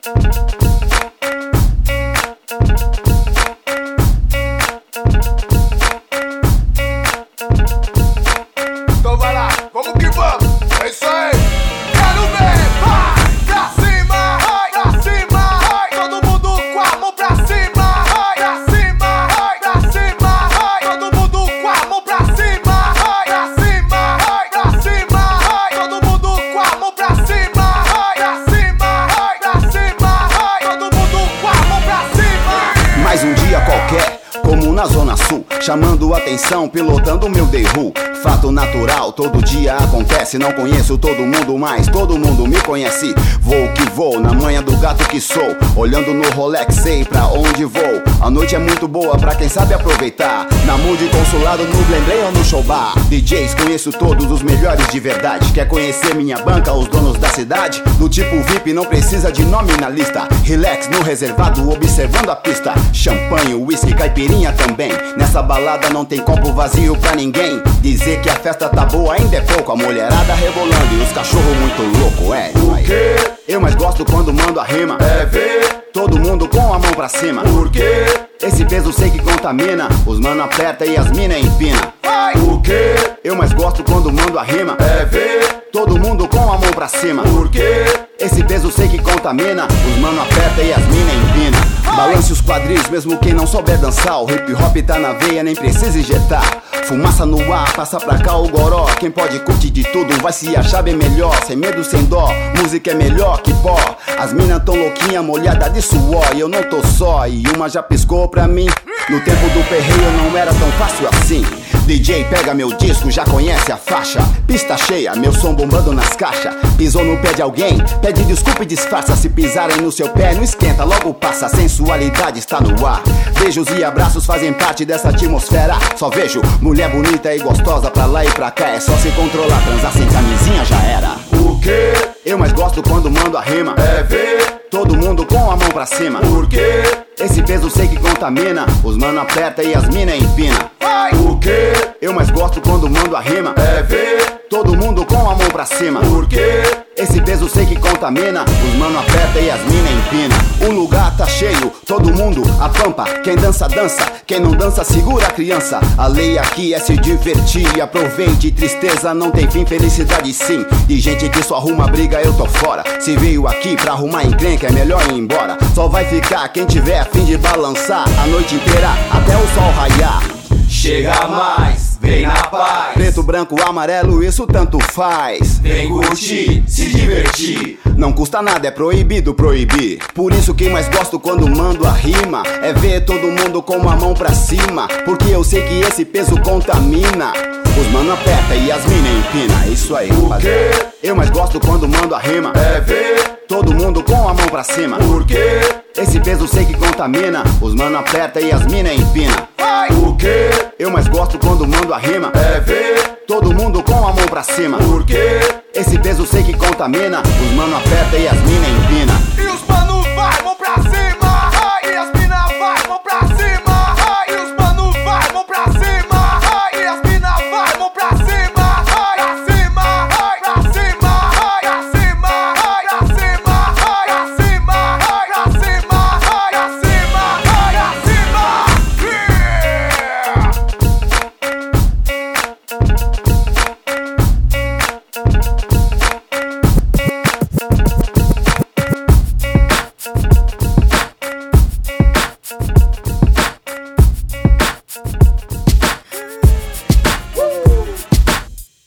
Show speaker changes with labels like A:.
A: Então vai lá, vamos que vamos, é isso aí. Quero ver, vai, pra cima, vai, pra cima, vai. Todo mundo com a mão pra cima, vai, pra cima, vai, pra cima, vai. Todo mundo com a mão pra cima, vai, pra cima, vai, pra cima, vai. Todo mundo com a mão pra cima, vai, pra cima, vai, pra cima, vai. Todo mundo com a mão pra cima.
B: Mais um dia qualquer, como na Zona Sul, chamando atenção, pilotando meu Dayru. Fato natural, todo dia acontece. Não conheço todo mundo, mas todo mundo me conhece. Vou que vou, na manha do gato que sou. Olhando no Rolex, sei pra onde vou. A noite é muito boa pra quem sabe aproveitar. Na Mood Consulado, no Blendley ou no Show Bar. DJs, conheço todos os melhores de verdade. Quer conhecer minha banca, os donos da cidade? Do tipo VIP, não precisa de nome na lista. Relax no reservado, observando a pista. Champanhe, whisky, caipirinha também. Nessa balada não tem copo vazio pra ninguém. Dizer que a festa tá boa ainda é pouco. A mulherada rebolando e os cachorros muito louco, é.
A: O quê?
B: Eu mais gosto quando mando a rima.
A: É ver.
B: Todo mundo com a mão pra cima.
A: Por quê?
B: Esse peso sei que contamina. Os mano aperta e as mina empina.
A: Vai. O quê?
B: Eu mais gosto quando mando a rima.
A: É ver.
B: Todo mundo com a mão pra cima.
A: Por quê?
B: Esse peso sei que contamina. Os mano aperta e as mina empina. Balance os quadris, mesmo quem não souber dançar. O hip hop tá na veia, nem precisa injetar. Fumaça no ar, passa pra cá o goró. Quem pode curtir de tudo vai se achar bem melhor. Sem medo, sem dó, música é melhor que pó. As minas tão louquinha, molhada de suor. E eu não tô só, e uma já piscou pra mim. No tempo do perreio não era tão fácil assim. DJ pega meu disco, já conhece a faixa. Pista cheia, meu som bombando nas caixas. Pisou no pé de alguém, pede desculpa e disfarça. Se pisarem no seu pé, não esquenta, logo passa. Sensualidade está no ar. Beijos e abraços fazem parte dessa atmosfera. Só vejo mulher bonita e gostosa pra lá e pra cá. É só se controlar, transar sem camisinha já era.
A: O quê?
B: Eu mais gosto quando mando a rima.
A: É ver.
B: Todo mundo com a mão pra cima.
A: Por quê?
B: Esse peso sei que contamina. Os mano aperta e as mina empina.
A: Vai. O quê?
B: Eu mais gosto quando mando a rima.
A: É ver.
B: Todo mundo com a mão pra cima.
A: Por quê?
B: Esse peso sei que contamina. Os mano aperta e as mina empina. O lugar tá cheio, todo mundo a pampa. Quem dança, dança. Quem não dança, segura a criança. A lei aqui é se divertir. Aproveite, tristeza não tem fim, felicidade sim. De gente que só arruma briga, eu tô fora. Se veio aqui pra arrumar encrenca, é melhor ir embora. Só vai ficar quem tiver a fim de balançar a noite inteira até o sol raiar.
A: Chega mais, vem na paz.
B: Preto, branco, amarelo, isso tanto faz.
A: Vem curtir, se divertir.
B: Não custa nada, é proibido proibir. Por isso que mais gosto quando mando a rima é ver todo mundo com a mão pra cima. Porque eu sei que esse peso contamina. Os mano aperta e as mina empina. Isso aí,
A: O quê?
B: eu mais gosto quando mando a rima.
A: É ver.
B: Todo mundo com a mão pra cima.
A: Por quê?
B: Esse peso sei que contamina. Os mano aperta e as mina empina.
A: Vai. O quê?
B: Eu mais gosto quando mando a rima.
A: É ver.
B: Todo mundo com a mão pra cima.
A: Por quê?
B: Esse peso sei que contamina. Os mano aperta e as mina